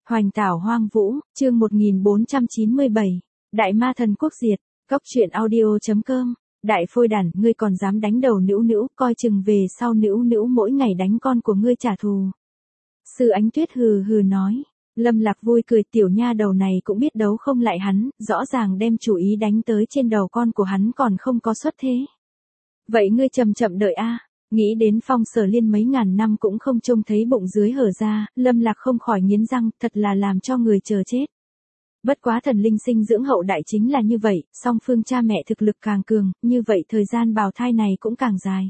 Hoành tảo hoang vũ, chương 1497. Đại ma thần quốc diệt. Cốc truyện audio.com. Đại phôi đản, ngươi còn dám đánh đầu Nữu Nữu, coi chừng về sau Nữu Nữu mỗi ngày đánh con của ngươi trả thù. Sư Ánh Tuyết hừ hừ nói. Lâm Lạc vui cười, tiểu nha đầu này cũng biết đấu không lại hắn, rõ ràng đem chủ ý đánh tới trên đầu con của hắn còn không có xuất thế. Vậy ngươi chậm chậm đợi a. Nghĩ đến Phong Sở Liên mấy ngàn năm cũng không trông thấy bụng dưới hở ra, Lâm Lạc không khỏi nghiến răng, thật là làm cho người chờ chết. Bất quá thần linh sinh dưỡng hậu đại chính là như vậy, song phương cha mẹ thực lực càng cường, như vậy thời gian bào thai này cũng càng dài.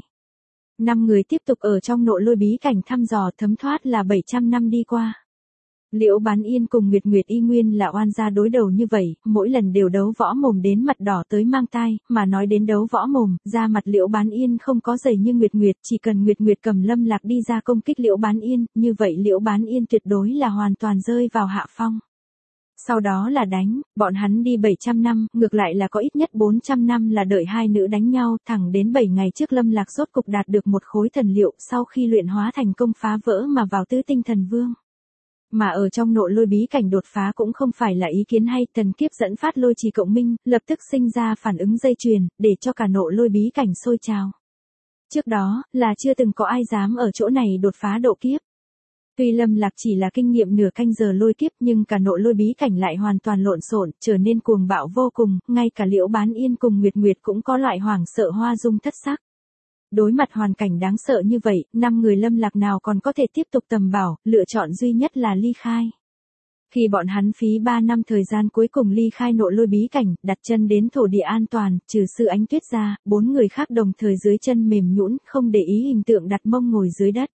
5 người tiếp tục ở trong nội lôi bí cảnh thăm dò, thấm thoát là 700 năm đi qua. Liễu Bán Yên cùng Nguyệt Nguyệt y nguyên là oan gia đối đầu như vậy, mỗi lần đều đấu võ mồm đến mặt đỏ tới mang tai, mà nói đến đấu võ mồm, da mặt Liễu Bán Yên không có dày như Nguyệt Nguyệt, chỉ cần Nguyệt Nguyệt cầm Lâm Lạc đi ra công kích Liễu Bán Yên, như vậy Liễu Bán Yên tuyệt đối là hoàn toàn rơi vào hạ phong. Sau đó là đánh, bọn hắn đi 700 năm, ngược lại là có ít nhất 400 năm là đợi hai nữ đánh nhau, thẳng đến 7 ngày trước Lâm Lạc rốt cục đạt được một khối thần liệu, sau khi luyện hóa thành công phá vỡ mà vào tứ tinh thần vương. Mà ở trong nội lôi bí cảnh đột phá cũng không phải là ý kiến hay, thần kiếp dẫn phát lôi trì cộng minh, lập tức sinh ra phản ứng dây chuyền, để cho cả nội lôi bí cảnh sôi trào. Trước đó, là chưa từng có ai dám ở chỗ này đột phá độ kiếp. Tuy Lâm Lạc chỉ là kinh nghiệm nửa canh giờ lôi kiếp nhưng cả nội lôi bí cảnh lại hoàn toàn lộn xộn, trở nên cuồng bạo vô cùng, ngay cả Liễu Bán Yên cùng Nguyệt Nguyệt cũng có loại hoảng sợ hoa dung thất sắc. Đối mặt hoàn cảnh đáng sợ như vậy, 5 người Lâm Lạc nào còn có thể tiếp tục tầm bảo, lựa chọn duy nhất là ly khai. Khi bọn hắn phí 3 năm thời gian cuối cùng ly khai nội lôi bí cảnh, đặt chân đến thổ địa an toàn, trừ Sư Ánh Tuyết ra, 4 người khác đồng thời dưới chân mềm nhũn, không để ý hình tượng đặt mông ngồi dưới đất.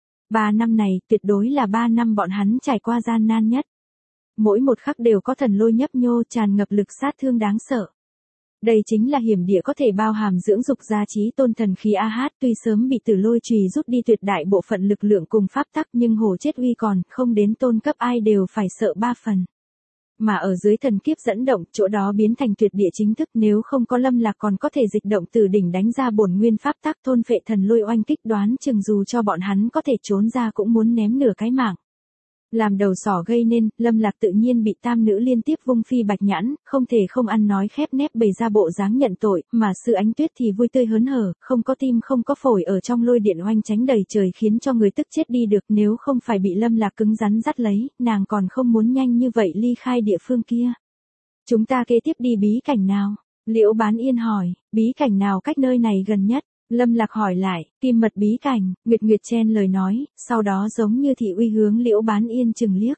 3 năm này, tuyệt đối là 3 năm bọn hắn trải qua gian nan nhất. Mỗi một khắc đều có thần lôi nhấp nhô tràn ngập lực sát thương đáng sợ. Đây chính là hiểm địa có thể bao hàm dưỡng dục gia trí tôn thần khí AH, tuy sớm bị tử lôi chùy rút đi tuyệt đại bộ phận lực lượng cùng pháp tắc nhưng hổ chết uy còn, không đến tôn cấp ai đều phải sợ 3 phần. Mà ở dưới thần kiếp dẫn động, chỗ đó biến thành tuyệt địa chính thức, nếu không có Lâm Lạc còn có thể dịch động từ đỉnh đánh ra bổn nguyên pháp tắc thôn phệ thần lôi oanh kích, đoán chừng dù cho bọn hắn có thể trốn ra cũng muốn ném nửa cái mạng. Làm đầu sỏ gây nên, Lâm Lạc tự nhiên bị tam nữ liên tiếp vung phi bạch nhãn, không thể không ăn nói khép nép bày ra bộ dáng nhận tội, mà Sư Ánh Tuyết thì vui tươi hớn hở, không có tim không có phổi ở trong lôi điện oanh tránh đầy trời khiến cho người tức chết đi được, nếu không phải bị Lâm Lạc cứng rắn dắt lấy, nàng còn không muốn nhanh như vậy ly khai địa phương kia. Chúng ta kế tiếp đi bí cảnh nào? Liễu Bán Yên hỏi, bí cảnh nào cách nơi này gần nhất? Lâm Lạc hỏi lại, Kim Mật bí cảnh, Nguyệt Nguyệt chen lời nói, sau đó giống như thị uy hướng Liễu Bán Yên chừng liếc.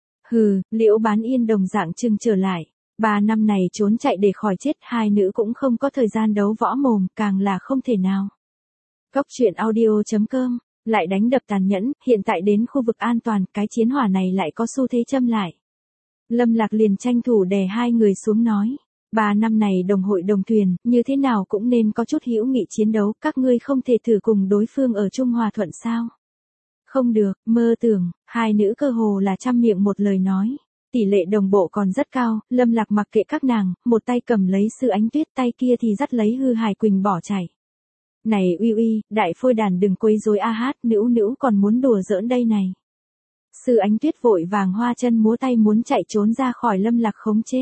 Hừ, Liễu Bán Yên đồng dạng chừng trở lại. 3 năm này trốn chạy để khỏi chết, hai nữ cũng không có thời gian đấu võ mồm, càng là không thể nào. Cốc truyện audio.com, lại đánh đập tàn nhẫn, hiện tại đến khu vực an toàn, cái chiến hỏa này lại có xu thế châm lại. Lâm Lạc liền tranh thủ đè hai người xuống nói. 3 năm này đồng hội đồng thuyền, như thế nào cũng nên có chút hữu nghị chiến đấu, các ngươi không thể thử cùng đối phương ở chung hòa thuận sao? Không được, mơ tưởng, hai nữ cơ hồ là trăm miệng một lời nói. Tỷ lệ đồng bộ còn rất cao, Lâm Lạc mặc kệ các nàng, một tay cầm lấy Sư Ánh Tuyết, tay kia thì dắt lấy Hư Hải Quỳnh bỏ chạy. Này uy uy, đại phôi đàn đừng quấy rối AH, Nữu Nữu còn muốn đùa giỡn đây này. Sư Ánh Tuyết vội vàng hoa chân múa tay muốn chạy trốn ra khỏi Lâm Lạc khống chế.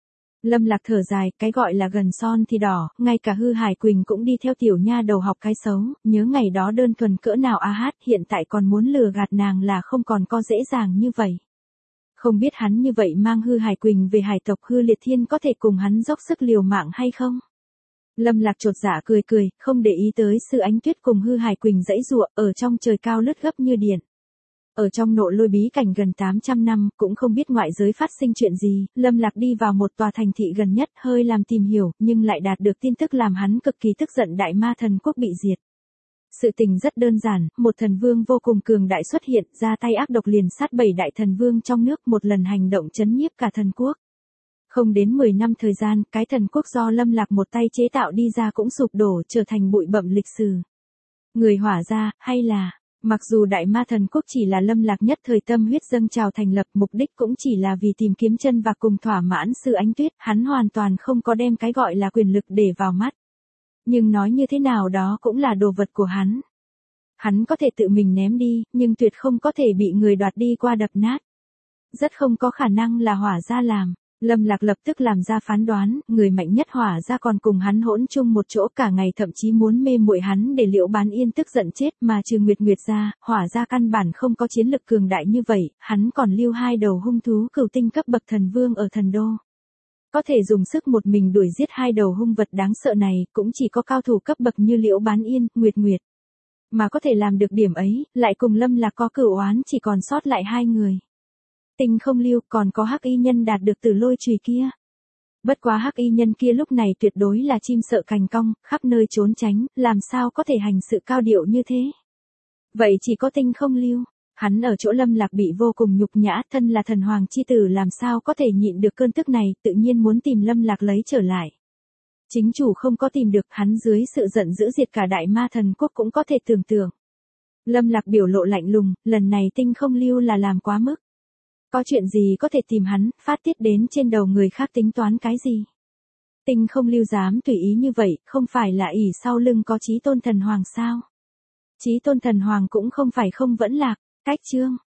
Lâm Lạc thở dài, cái gọi là gần son thì đỏ, ngay cả Hư Hải Quỳnh cũng đi theo tiểu nha đầu học cái xấu, nhớ ngày đó đơn thuần cỡ nào AH, hiện tại còn muốn lừa gạt nàng là không còn có dễ dàng như vậy. Không biết hắn như vậy mang Hư Hải Quỳnh về hải tộc Hư Liệt Thiên có thể cùng hắn dốc sức liều mạng hay không? Lâm Lạc chột dạ cười cười, không để ý tới Sư Ánh Tuyết cùng Hư Hải Quỳnh giãy giụa ở trong trời cao lướt gấp như điện. Ở trong nội lôi bí cảnh gần 800 năm, cũng không biết ngoại giới phát sinh chuyện gì, Lâm Lạc đi vào một tòa thành thị gần nhất, hơi làm tìm hiểu, nhưng lại đạt được tin tức làm hắn cực kỳ tức giận, đại ma thần quốc bị diệt. Sự tình rất đơn giản, một thần vương vô cùng cường đại xuất hiện, ra tay ác độc liền sát 7 đại thần vương trong nước, một lần hành động chấn nhiếp cả thần quốc. Không đến 10 năm thời gian, cái thần quốc do Lâm Lạc một tay chế tạo đi ra cũng sụp đổ, trở thành bụi bặm lịch sử. Người hỏa ra, hay là... Mặc dù đại ma thần quốc chỉ là Lâm Lạc nhất thời tâm huyết dâng trào thành lập, mục đích cũng chỉ là vì tìm kiếm chân và cùng thỏa mãn Sư Ánh Tuyết, hắn hoàn toàn không có đem cái gọi là quyền lực để vào mắt. Nhưng nói như thế nào đó cũng là đồ vật của hắn. Hắn có thể tự mình ném đi, nhưng tuyệt không có thể bị người đoạt đi qua đập nát. Rất không có khả năng là Hỏa gia làm. Lâm Lạc lập tức làm ra phán đoán, người mạnh nhất Hỏa gia còn cùng hắn hỗn chung một chỗ cả ngày, thậm chí muốn mê muội hắn để Liễu Bán Yên tức giận chết, mà trừ Nguyệt Nguyệt ra, Hỏa gia căn bản không có chiến lực cường đại như vậy, hắn còn lưu 2 đầu hung thú cửu tinh cấp bậc thần vương ở thần đô. Có thể dùng sức một mình đuổi giết 2 đầu hung vật đáng sợ này, cũng chỉ có cao thủ cấp bậc như Liễu Bán Yên, Nguyệt Nguyệt. Mà có thể làm được điểm ấy, lại cùng Lâm Lạc có cửu oán, chỉ còn sót lại 2 người. Tinh Không Lưu, còn có Hắc Y Nhân đạt được Tử Lôi chùy kia. Bất quá Hắc Y Nhân kia lúc này tuyệt đối là chim sợ cành cong, khắp nơi trốn tránh, làm sao có thể hành sự cao điệu như thế. Vậy chỉ có Tinh Không Lưu, hắn ở chỗ Lâm Lạc bị vô cùng nhục nhã, thân là thần hoàng chi tử làm sao có thể nhịn được cơn tức này, tự nhiên muốn tìm Lâm Lạc lấy trở lại. Chính chủ không có tìm được, hắn dưới sự giận dữ diệt cả Đại Ma Thần Quốc cũng có thể tưởng tượng. Lâm Lạc biểu lộ lạnh lùng, lần này Tinh Không Lưu là làm quá mức. Có chuyện gì có thể tìm hắn, phát tiết đến trên đầu người khác tính toán cái gì? Tinh Không Lưu dám tùy ý như vậy, không phải là ỷ sau lưng có Chí Tôn Thần Hoàng sao? Chí Tôn Thần Hoàng cũng không phải không vẫn lạc, cách chương.